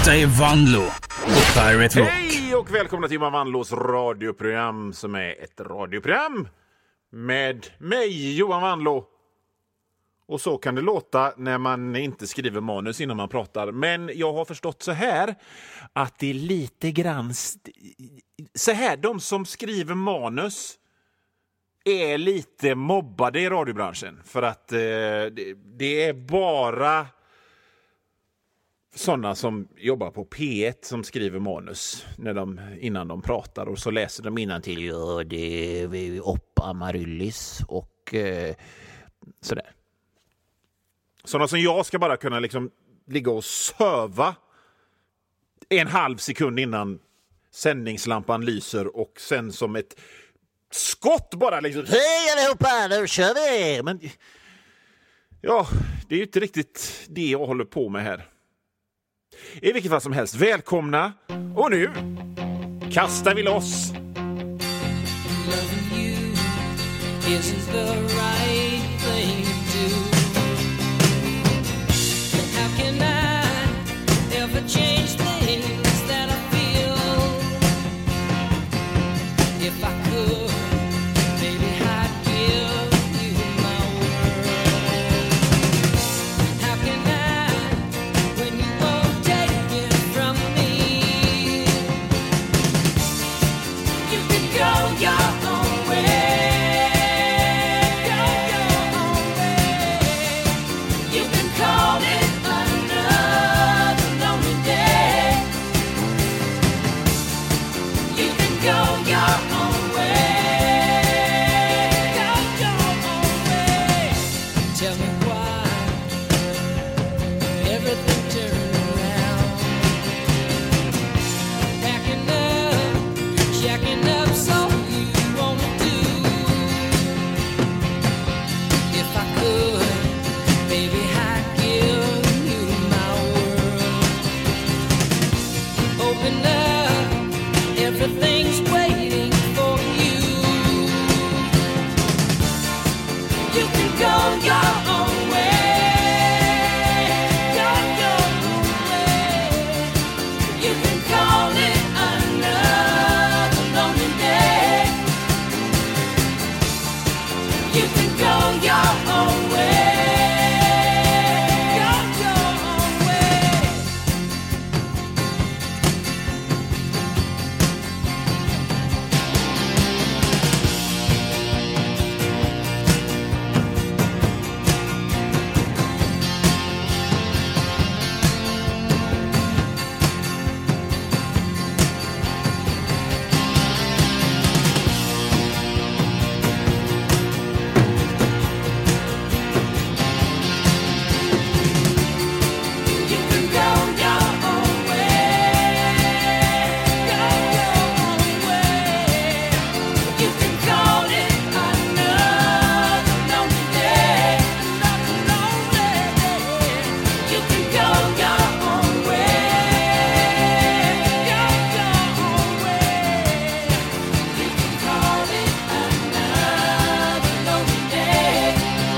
Detta är Vanlo på Pirate Rock. Hej och välkomna till Vanlos radioprogram, som är ett radioprogram med mig, Johan Vanlo. Och så kan det låta när man inte skriver manus innan man pratar. Men jag har förstått så här att det är lite grann så här, de som skriver manus är lite mobbade i radiobranschen. För att det är bara sådana som jobbar på P1 som skriver manus innan de pratar, och så läser de innantill. Ja, det är Oppa Amaryllis och sådär. Sådana som jag ska bara kunna liksom ligga och söva en halv sekund innan sändningslampan lyser, och sen som ett skott bara liksom, hej allihopa, nu kör vi! Men ja, det är ju inte riktigt det jag håller på med här. I vilket fall som helst, välkomna, och nu kastar vi loss. Loving you isn't the right thing to do. How can I ever change things that I feel? If I could, maybe I'd give you my world. How can I, when you won't take it from me? You can go your own way. Go your own way. You can call it another lonely day. You can go your own way. Go your own way. Tell me why everything turned around. Packing up, checking up, so you wanna do. If I could, baby, I'd give you my world. Open up, everything's waiting for you. You can go your own way. Go your own way. You can call it another lonely day. You can go your own way. Go your own way. You can go your own way. Go your own way. You can call it another lonely day. Another lonely day. You can go your own way. Go your own way. You can call it another lonely day.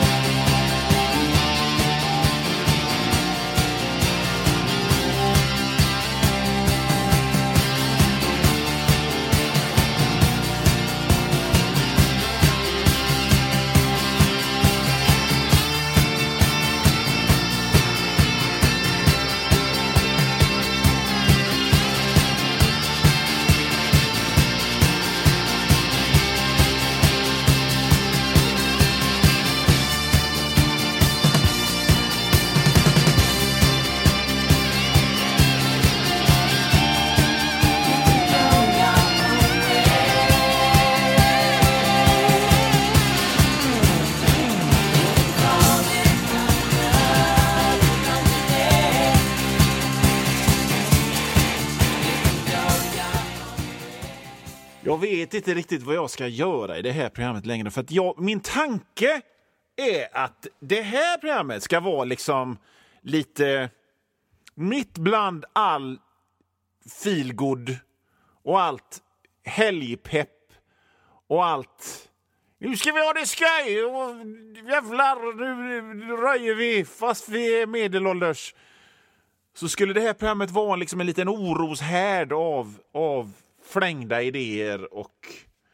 Jag vet inte riktigt vad jag ska göra i det här programmet längre, för att min tanke är att det här programmet ska vara liksom lite mitt bland all feelgood och allt helgpepp och allt. Nu ska vi ha det skoj och jävlar, nu röjer vi fast vi är medelålders. så skulle det här programmet vara liksom en liten oroshärd av flängda idéer och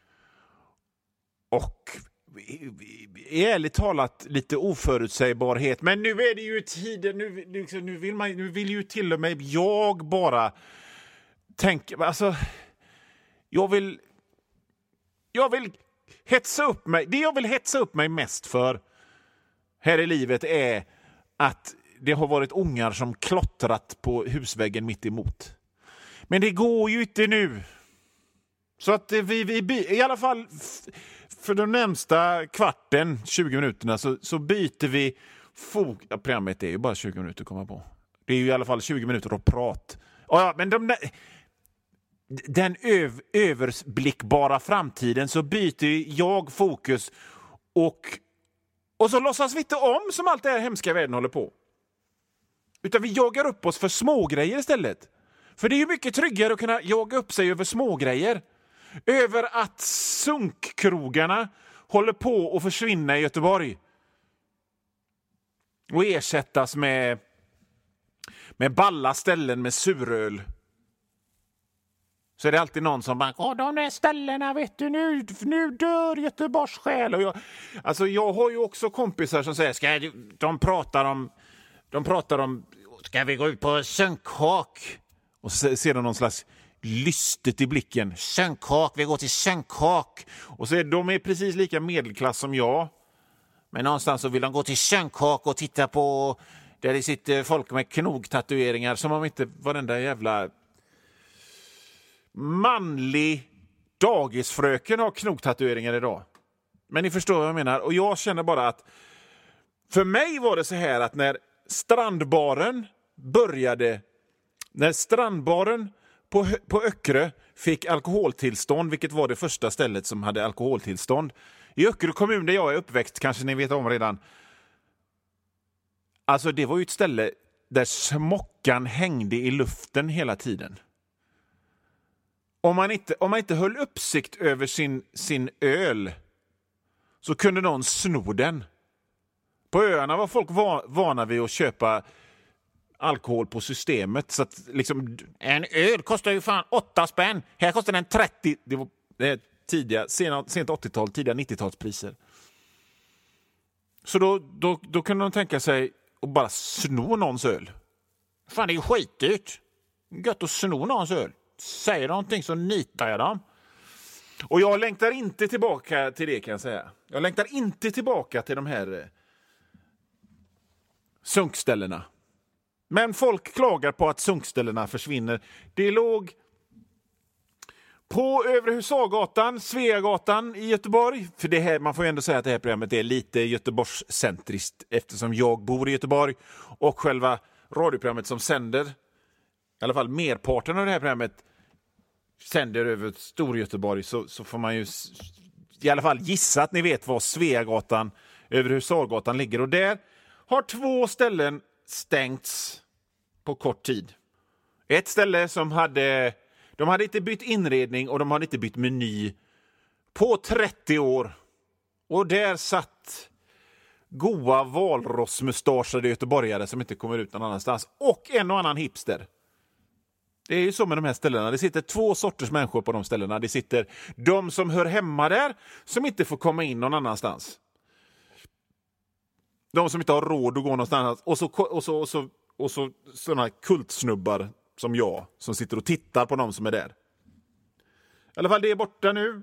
ärligt talat lite oförutsägbarhet. Men nu är det ju tiden, nu vill ju till och med jag bara tänka, alltså jag vill hetsa upp mig. Det jag vill hetsa upp mig mest för här i livet är att det har varit ungar som klottrat på husväggen mitt emot. Men det går ju inte nu. Så att vi i alla fall för de närmsta kvarten, 20 minuterna så byter vi programmet är ju bara 20 minuter att komma på. Det är ju i alla fall 20 minuter att prata. Ja, men den överblickbara framtiden så byter jag fokus och så låtsas vi inte om som allt det här hemska världen håller på. Utan vi jagar upp oss för smågrejer istället. För det är ju mycket tryggare att kunna jaga upp sig över smågrejer. Över att sunkkrogarna håller på att försvinna i Göteborg. Och ersättas med balla ställen med suröl. Så är det alltid någon som bara, de där ställena, vet du, nu dör Göteborgs själ. Och jag har ju också kompisar som säger, de pratar om, ska vi gå ut på Sönkhak? Och så ser de någon slags lystet i blicken. Sönkhak, vi går till Sönkhak. Och så är de precis lika medelklass som jag. Men någonstans så vill de gå till Sönkhak och titta på där det sitter folk med knogtatueringar som om inte varenda jävla manlig dagisfröken har knogtatueringar idag. Men ni förstår vad jag menar. Och jag känner bara att för mig var det så här att när strandbaren på Öckerö fick alkoholtillstånd, vilket var det första stället som hade alkoholtillstånd. I Öckerö kommun där jag är uppväxt, kanske ni vet om redan. Alltså det var ju ett ställe där smockan hängde i luften hela tiden. Om man inte höll uppsikt över sin öl så kunde någon sno den. På öarna var folk vana vid att köpa alkohol på systemet. Så att liksom, en öl kostar ju fan 8 spänn. Här kostar den 30. Det var sent 80-tal, tidiga 90-talspriser. Så då kunde de tänka sig att bara sno någons öl. Fan, det är ju skitdyrt. Gött att sno någons öl. Säger någonting så nitar jag dem. Och jag längtar inte tillbaka till det, kan jag säga. Jag längtar inte tillbaka till de här sunkställena. Men folk klagar på att sunkställena försvinner. Det låg på Övre Husagatan, Sveagatan i Göteborg. För det här, man får ju ändå säga att det här programmet är lite Göteborgscentriskt eftersom jag bor i Göteborg och själva radioprogrammet som sänder, i alla fall merparten av det här programmet, sänder över Storgöteborg, så får man ju i alla fall gissa att ni vet var Sveagatan, Över Husagatan ligger. Och där har 2 ställen stängts på kort tid. Ett ställe som de hade inte bytt inredning och de hade inte bytt meny på 30 år. Och där satt goa valrossmustaschade göteborgare som inte kommer ut någon annanstans. Och en och annan hipster. Det är ju så med de här ställena. Det sitter 2 sorters människor på de ställena. Det sitter de som hör hemma där som inte får komma in någon annanstans. De som inte har råd att gå någonstans. Och så sådana kultsnubbar som jag som sitter och tittar på de som är där. I alla fall, det är borta nu.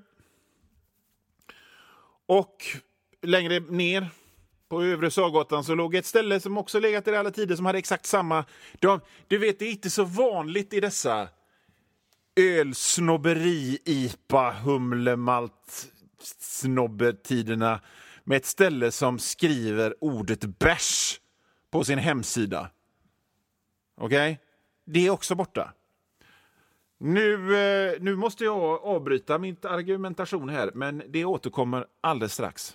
Och längre ner på Övre Sagatan så låg ett ställe som också legat i alla tider som hade exakt samma. Du vet, det är inte så vanligt i dessa ölsnobberi, IPA, humlemalt snobbetiderna med ett ställe som skriver ordet bärs på sin hemsida. Okej? Det är också borta. Nu måste jag avbryta min argumentation här, men det återkommer alldeles strax.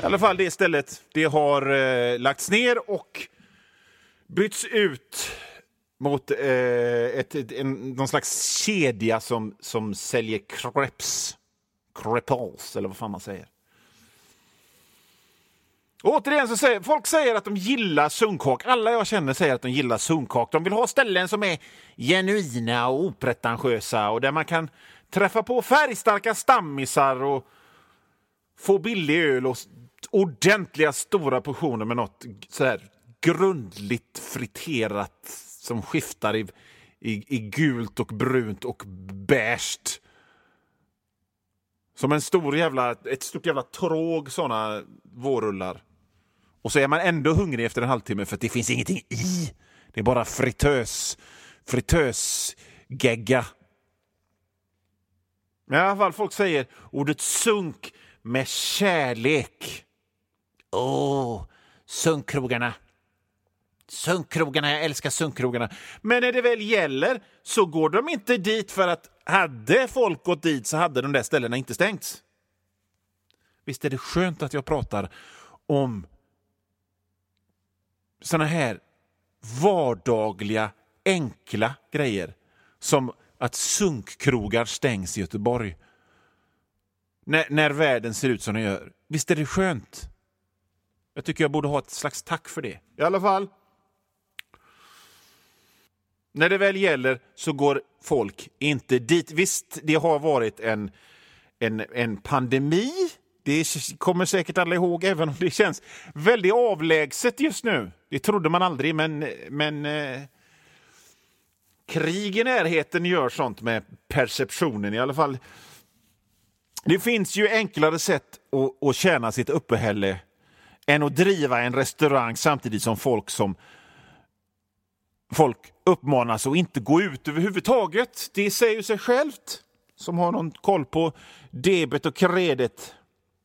I alla fall det stället, det har lagts ner och bytts ut mot någon slags kedja som säljer crepes, eller vad fan man säger. Och återigen så säger folk att de gillar sunkak. Alla jag känner säger att de gillar sunkak. De vill ha ställen som är genuina och opretentiösa och där man kan träffa på färgstarka stammisar och få billig öl och ordentliga stora portioner med något så här grundligt friterat som skiftar i gult och brunt och beige. Som ett stort jävla tråg såna vårrullar. Och så är man ändå hungrig efter en halvtimme för att det finns ingenting i. Det är bara fritösgegga. Men i alla fall folk säger ordet sunk med kärlek. Sunkkrogarna. Sunkkrogarna, jag älskar sunkkrogarna. Men när det väl gäller så går de inte dit för att hade folk gått dit så hade de där ställena inte stängts. Visst är det skönt att jag pratar om såna här vardagliga, enkla grejer som att sunkkrogar stängs i Göteborg när världen ser ut som den gör. Visst är det skönt? Jag tycker jag borde ha ett slags tack för det. I alla fall, när det väl gäller så går folk inte dit. Visst, det har varit en pandemi. Det kommer säkert alla ihåg, även om det känns väldigt avlägset just nu. Det trodde man aldrig, men krig i närheten gör sånt med perceptionen i alla fall. Det finns ju enklare sätt att tjäna sitt uppehälle än att driva en restaurang samtidigt som folk uppmanas att inte gå ut överhuvudtaget. Det säger ju sig självt som har någon koll på debet och kredit.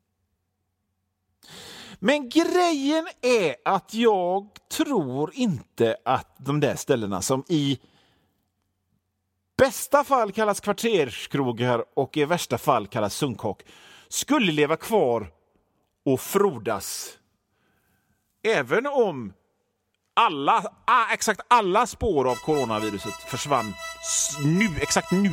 Men grejen är att jag tror inte att de där ställena som i bästa fall kallas kvarterskrogar och i värsta fall kallas sunkhak skulle leva kvar och frodas. Även om exakt alla spår av coronaviruset försvann exakt nu.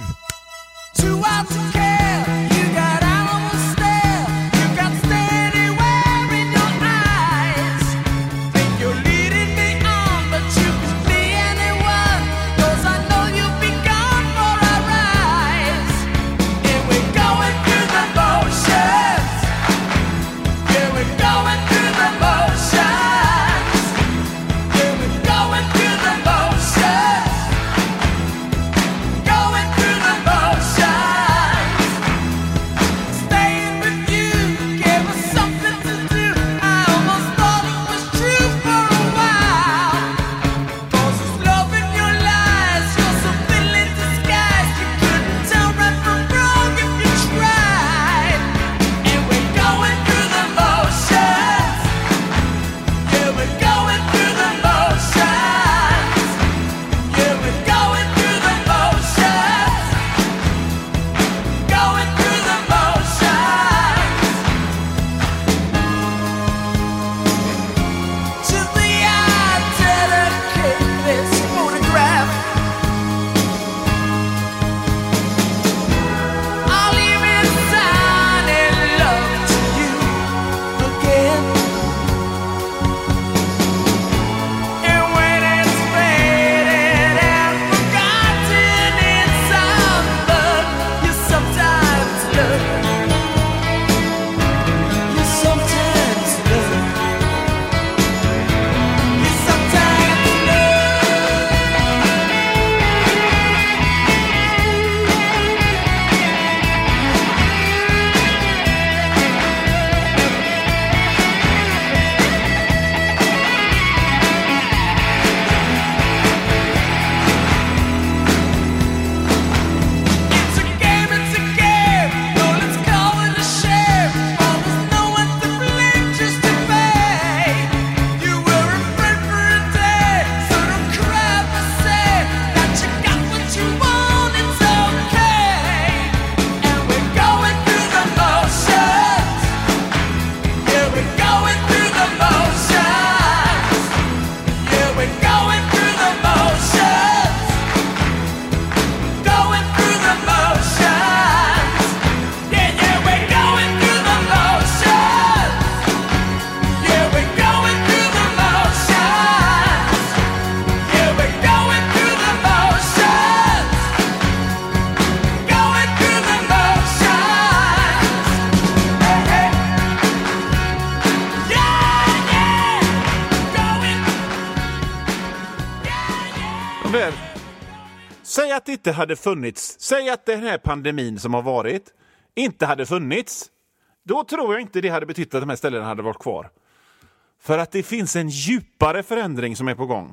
att det inte hade funnits, säg att den här pandemin som har varit inte hade funnits, då tror jag inte det hade betytt att de här ställena hade varit kvar. För att det finns en djupare förändring som är på gång.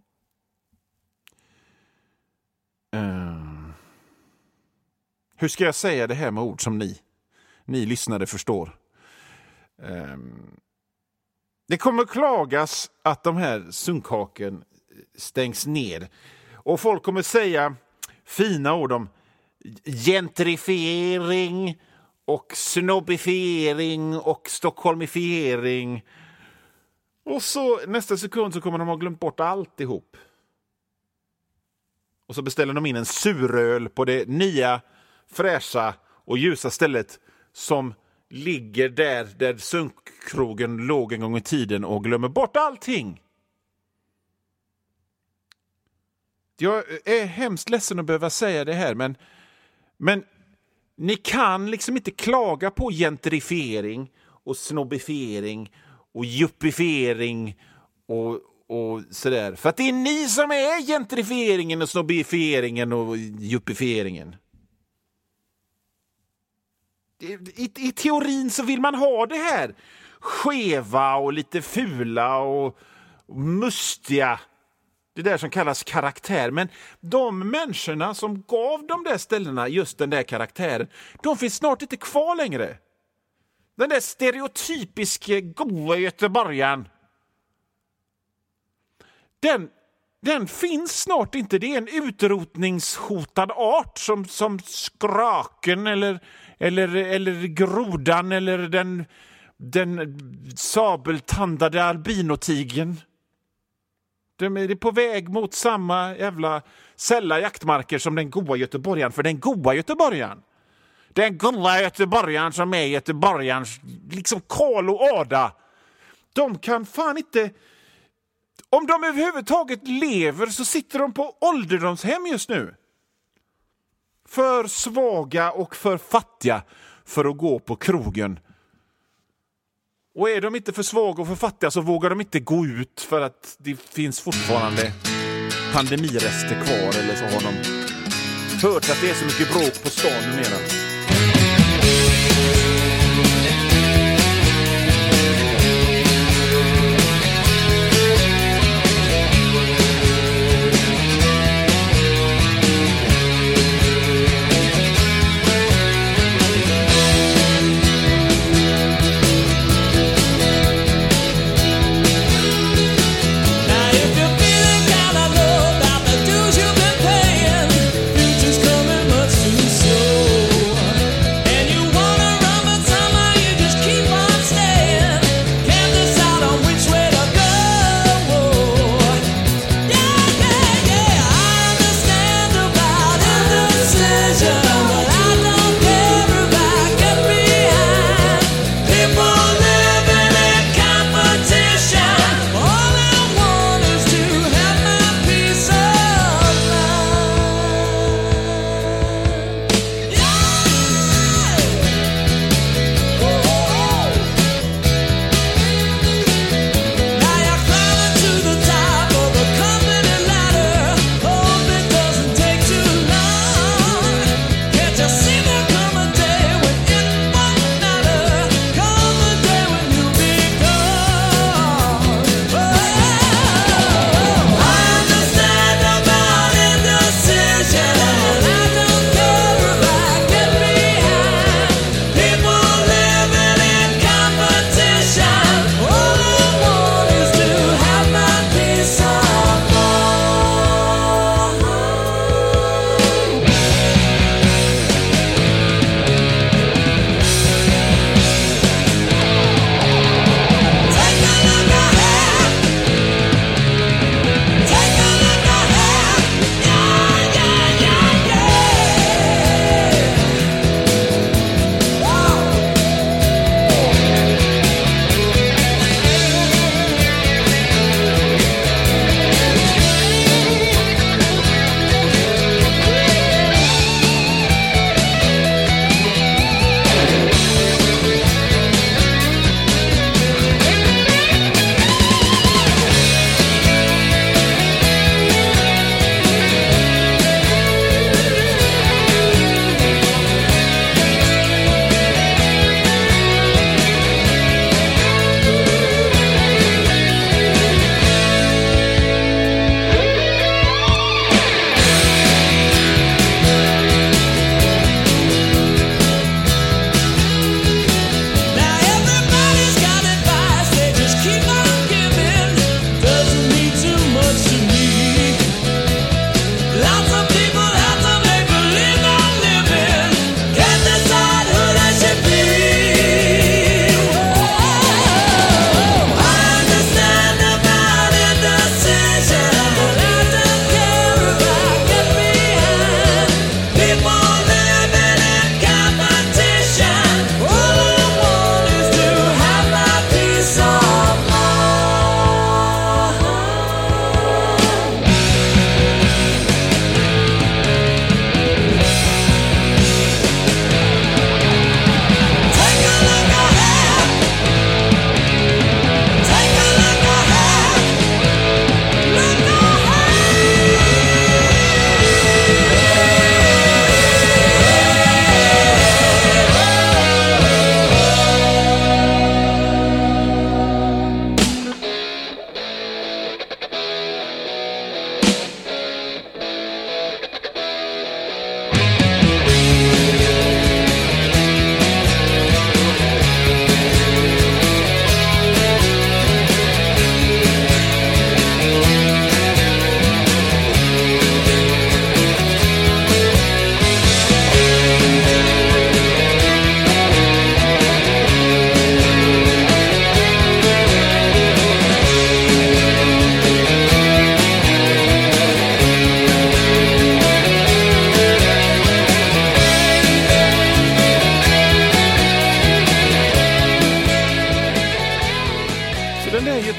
Hur ska jag säga det här med ord som ni lyssnare förstår? Det kommer klagas att de här sunkhaken stängs ner. Och folk kommer säga fina ord om gentrifiering och snobbifiering och stockholmifiering. Och så nästa sekund så kommer de ha glömt bort alltihop. Och så beställer de in en suröl på det nya, fräscha och ljusa stället som ligger där sunkkrogen låg en gång i tiden och glömmer bort allting. Jag är hemskt ledsen att behöva säga det här, men ni kan liksom inte klaga på gentrifiering och snobbifiering och juppifiering och sådär. För att det är ni som är gentrifieringen och snobbifieringen och juppifieringen. I teorin så vill man ha det här skeva och lite fula och mustiga. Det där som kallas karaktär. Men de människorna som gav de där ställena just den där karaktären, de finns snart inte kvar längre. Den där stereotypiska goa göteborgaren, den finns snart inte. Det är en utrotningshotad art som skraken eller grodan eller den sabeltandade albinotigen. De är på väg mot samma jävla sälla jaktmarker som den goa göteborgaren. För den goa göteborgaren som är göteborgarens liksom kol och ada, de kan fan inte, om de överhuvudtaget lever så sitter de på ålderdomshem just nu. För svaga och för fattiga för att gå på krogen. Och är de inte för svaga och för fattiga så vågar de inte gå ut för att det finns fortfarande pandemirester kvar, eller så har de hört att det är så mycket bråk på stan numera. Future's coming much too slow, and you wanna run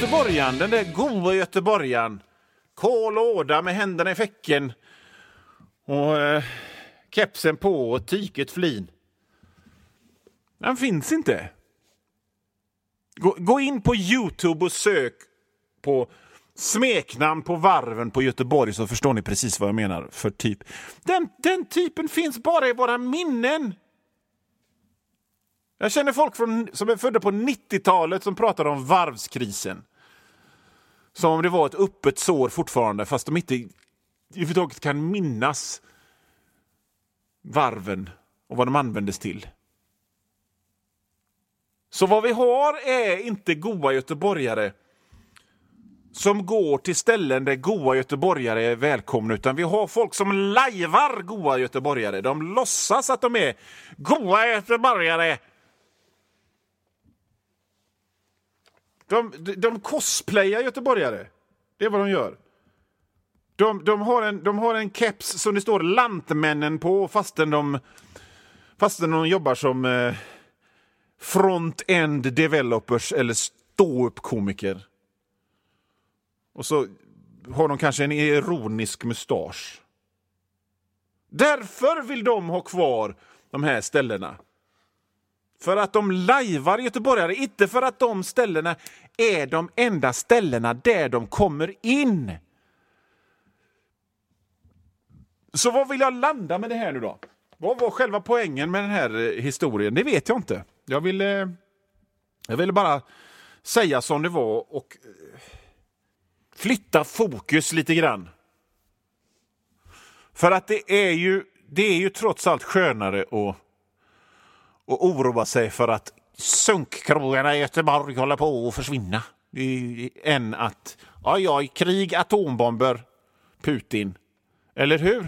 göteborgaren, den där goda göteborgaren. Kål och åda med händerna i fäcken. Och kepsen på och tyket flin. Den finns inte. Gå in på YouTube och sök på smeknamn på varven på Göteborg, så förstår ni precis vad jag menar för typ. Den typen finns bara i våra minnen. Jag känner folk som är födda på 90-talet som pratar om varvskrisen. Som om det var ett öppet sår fortfarande, fast de inte överhuvudtaget kan minnas varven och vad de användes till. Så vad vi har är inte goda göteborgare som går till ställen där goda göteborgare är välkomna, utan vi har folk som lajvar goda göteborgare. De låtsas att de är goda göteborgare. De cosplayar göteborgare. Det är vad de gör. De har en keps som det står Lantmännen på, fastän de jobbar som front-end developers eller stå-upp-komiker. Och så har de kanske en ironisk mustasch. Därför vill de ha kvar de här ställena. För att de lajvar göteborgare, inte för att de ställena är de enda ställena där de kommer in. Så vad vill jag landa med det här nu då? Vad var själva poängen med den här historien? Det vet jag inte. Jag ville bara säga som det var och flytta fokus lite grann. För att det är ju trots allt skönare att oroa sig för att sunkkrogarna i Göteborg håller på att försvinna. Än att, krig, atombomber, Putin. Eller hur?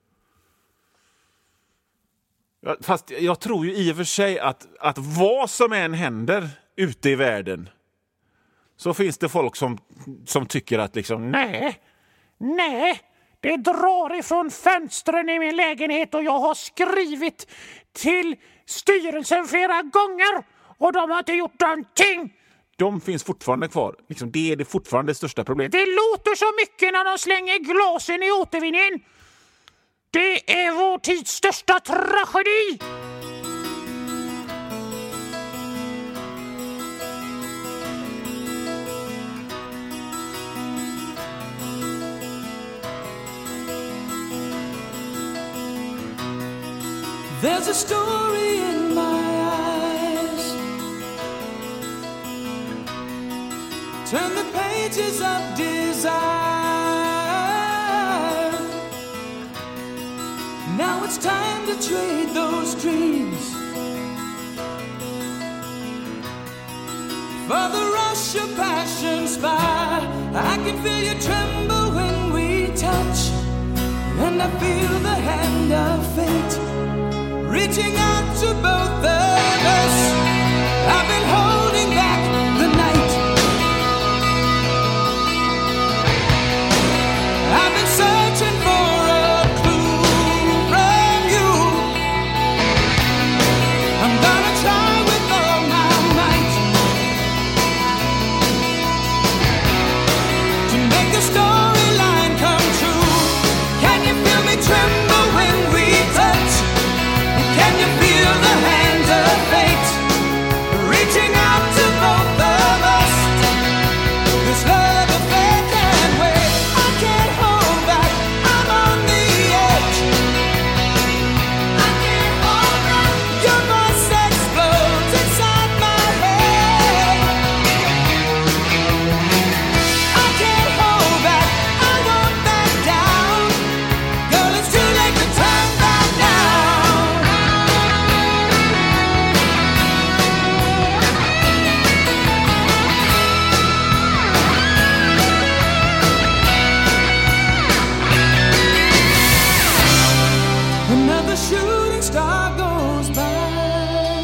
Fast jag tror ju i och för sig att vad som än händer ute i världen, så finns det folk som tycker att liksom, nej, det drar ifrån fönstren i min lägenhet och jag har skrivit till styrelsen flera gånger och de har inte gjort någonting. De finns fortfarande kvar. Liksom, det är det fortfarande största problemet. Det låter så mycket när de slänger glasen i återvinningen. Det är vår tids största tragedi. There's a story in my eyes. Turn the pages of desire. Now it's time to trade those dreams for the rush of passion's fire. I can feel you tremble when we touch, and I feel the hand of fate reaching out to both of us. I've been holding back the night. I've been searching for a clue from you. I'm gonna try with all my might to make the storyline come true. Can you feel me tremble when we touch? Can you feel the hand of fate reaching out to both of us? This love affair can't wait. I can't hold back. I'm on the edge. I can't hold back. Your voice explodes inside my head. I can't hold back. I won't back down. Girl, it's too late to turn back now. Another shooting star goes by,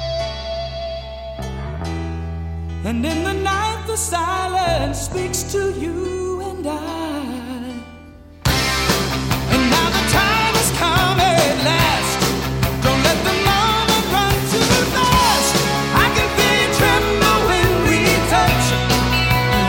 and in the night the silence speaks to you and I. And now the time has come at last. Don't let the moment run too fast. I can feel you tremble when we touch,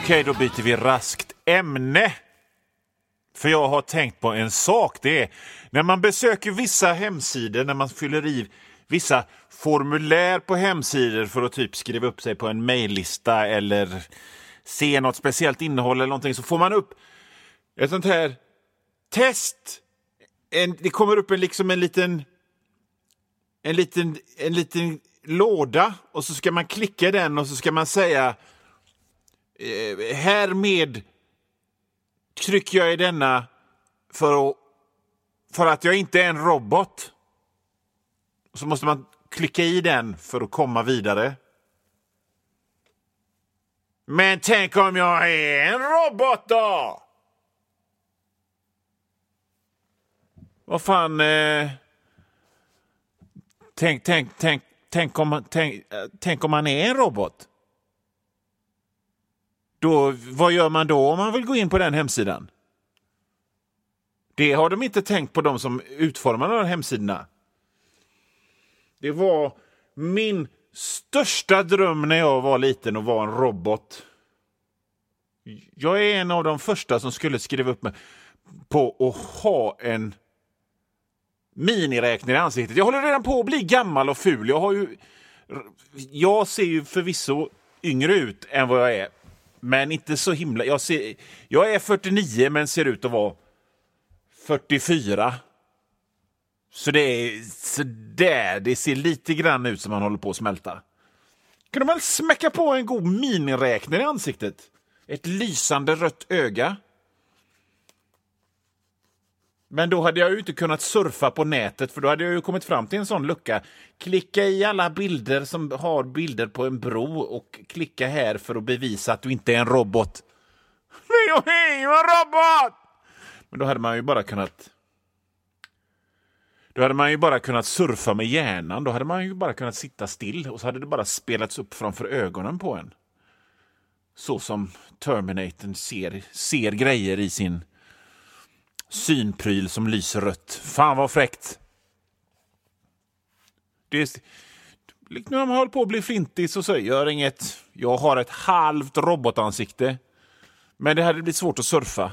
Okej, då byter vi raskt ämne. För jag har tänkt på en sak. Det är när man besöker vissa hemsidor, när man fyller i vissa formulär på hemsidor för att typ skriva upp sig på en mejllista eller se något speciellt innehåll eller någonting, så får man upp ett sånt här test. Det kommer upp en liten låda och så ska man klicka den och så ska man säga härmed trycker jag i denna för att jag inte är en robot. Så måste man klicka i den för att komma vidare. Men tänk om jag är en robot då? Vad fan... Tänk om man är en robot. Då, vad gör man då om man vill gå in på den hemsidan? Det har de inte tänkt på, de som utformar de här hemsidorna. Det var min största dröm när jag var liten att vara en robot. Jag är en av de första som skulle skriva upp mig på att ha en miniräknare i ansiktet. Jag håller redan på att bli gammal och ful. Jag ser ju förvisso yngre ut än vad jag är. Men inte så himla... Jag är 49 men ser ut att vara 44. Så det ser lite grann ut som man håller på att smälta. Kunde man smäcka på en god miniräknare i ansiktet? Ett lysande rött öga. Men då hade jag ju inte kunnat surfa på nätet, för då hade jag ju kommit fram till en sån lucka. Klicka i alla bilder som har bilder på en bro och klicka här för att bevisa att du inte är en robot. Men jag är ju en robot! Men då hade man ju bara kunnat surfa med hjärnan. Då hade man ju bara kunnat sitta still och så hade det bara spelats upp framför ögonen på en. Så som Terminator ser grejer i sin synpryl som lyser rött. Fan vad fräckt. Nu har man hållit på att bli flintig så säger jag inget. Jag har ett halvt robotansikte. Men det hade blivit svårt att surfa.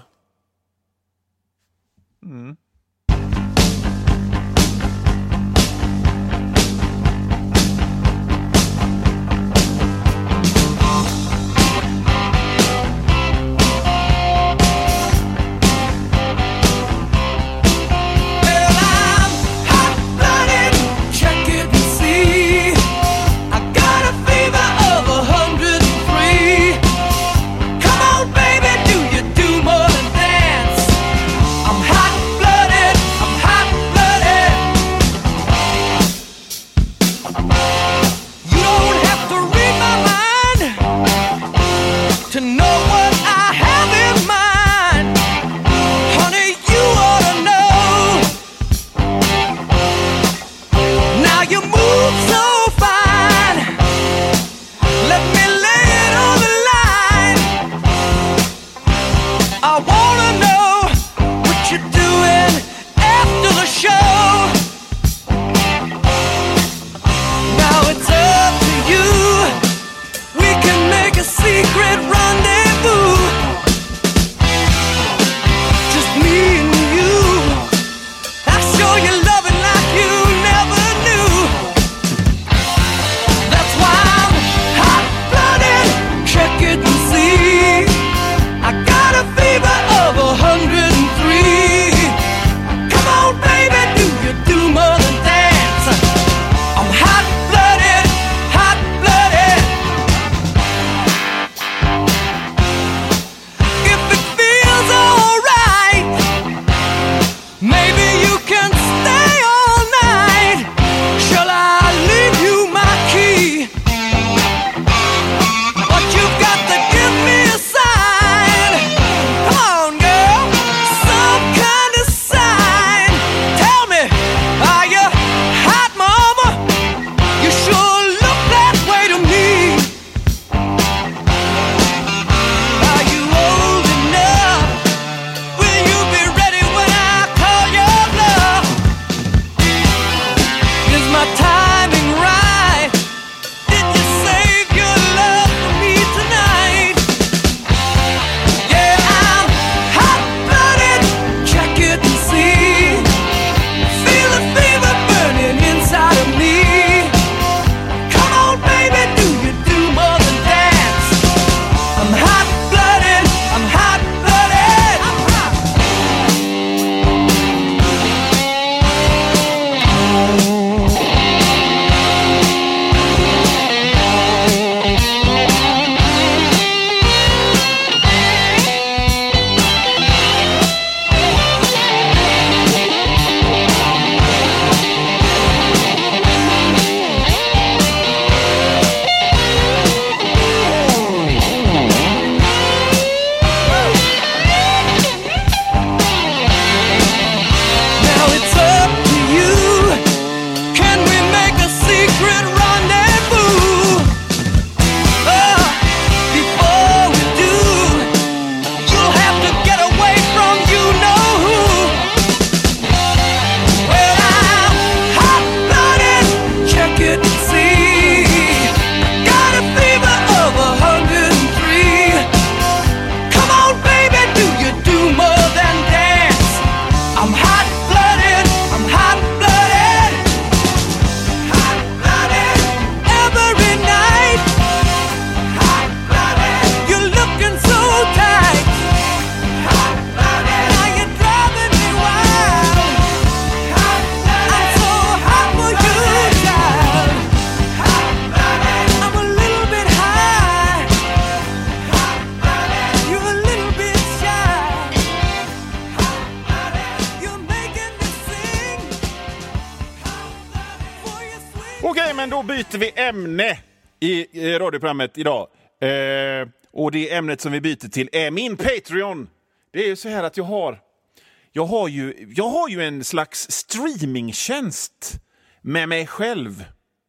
Okej, men då byter vi ämne i radioprogrammet idag. Och det ämnet som vi byter till är min Patreon. Det är ju så här att jag har ju en slags streamingtjänst med mig själv.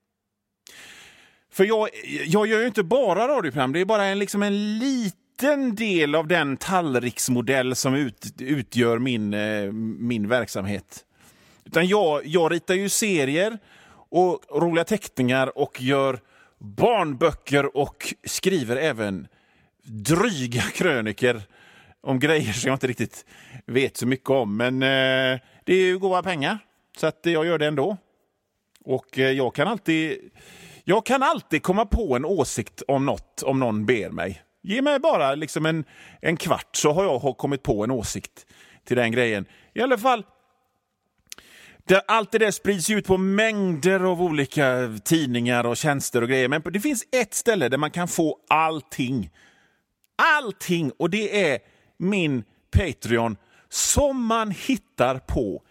För jag gör ju inte bara radioprogram, det är bara en liten del av den tallriksmodell som utgör min verksamhet. Utan jag ritar ju serier och roliga teckningar och gör barnböcker och skriver även dryga kröniker om grejer som jag inte riktigt vet så mycket om. Men det är ju goda pengar, så att jag gör det ändå. Och jag kan alltid komma på en åsikt om något om någon ber mig. Ge mig bara liksom en kvart så har jag kommit på en åsikt till den grejen. I alla fall, allt det där sprids ut på mängder av olika tidningar och tjänster och grejer. Men det finns ett ställe där man kan få allting. Allting, och det är min Patreon som man hittar på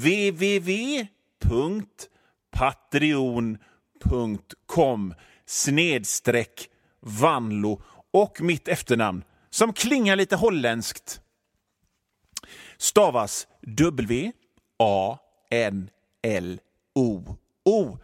www.patreon.com/Vanlo och mitt efternamn som klingar lite holländskt stavas WANLO.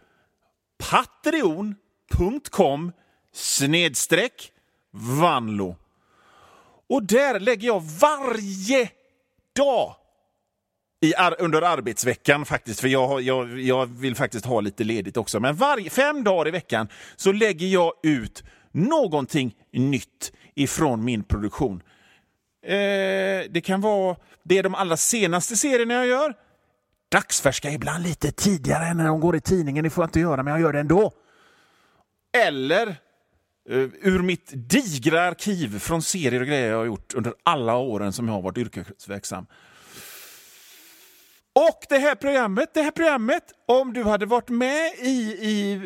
Patreon.com/Vanlo. Och där lägger jag varje dag under arbetsveckan faktiskt, för jag vill faktiskt ha lite ledigt också. Men 5 dagar i veckan så lägger jag ut någonting nytt ifrån min produktion. Det kan vara de allra senaste serierna jag gör. Dagsfärska ibland lite tidigare än när de går i tidningen. Det får jag inte göra, men jag gör det ändå. Eller ur mitt digra arkiv från serier och grejer jag har gjort under alla åren som jag har varit yrkesverksam. Och det här programmet, om du hade varit med i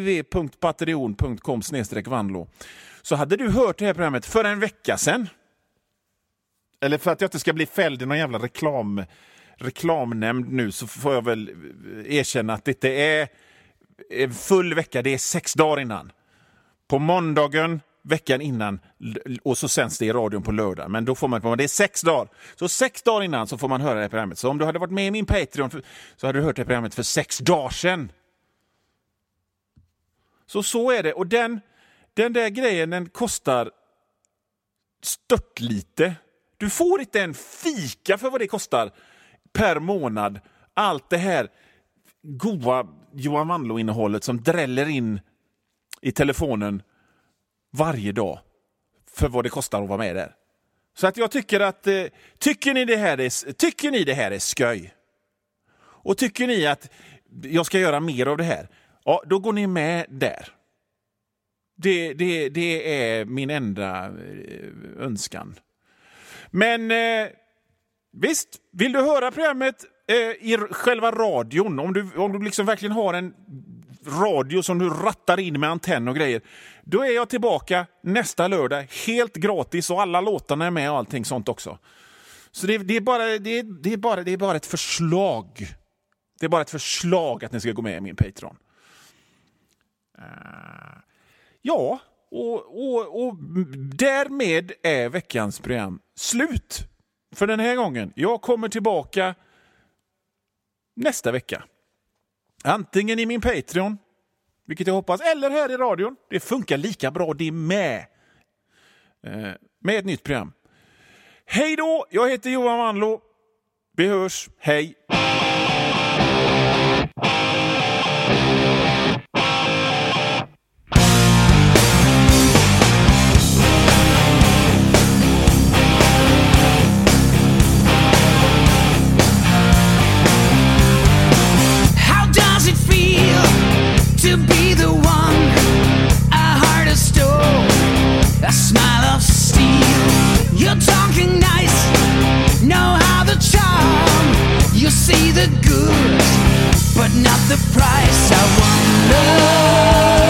www.patreon.com/Vanlo så hade du hört det här programmet för en vecka sedan. Eller för att jag inte ska bli fälld i någon jävla reklamnämnd nu, så får jag väl erkänna att det är en full vecka, det är 6 dagar innan. På måndagen veckan innan, och så sänds det i radion på lördag. Men då får man, det är 6 dagar. Så 6 dagar innan så får man höra det här programmet. Så om du hade varit med i min Patreon så hade du hört det här programmet för 6 dagar sedan. Så är det. Och den där grejen, den kostar stört lite. Du får inte en fika för vad det kostar per månad. Allt det här goda Johan Vanlo-innehållet som dräller in i telefonen varje dag för vad det kostar att vara med där. Så att jag tycker att tycker ni det här är skoj, och tycker ni att jag ska göra mer av det här, ja, då går ni med där. Det är min enda önskan. Men visst, vill du höra programmet i själva radion, om du liksom verkligen har en radio som du rattar in med antenn och grejer, då är jag tillbaka nästa lördag helt gratis, och alla låtarna är med och allting sånt också. Så det är bara ett förslag. Det är bara ett förslag att ni ska gå med i min Patreon. Ja, och därmed är veckans program slut för den här gången. Jag kommer tillbaka nästa vecka. Antingen i min Patreon, vilket jag hoppas, eller här i radion. Det funkar lika bra det med ett nytt program. Hej då, jag heter Johan Vanlo. Vi hörs, hej! To be the one, a heart of stone, a smile of steel. You're talking nice, know how to charm. You see the good, but not the price. I wonder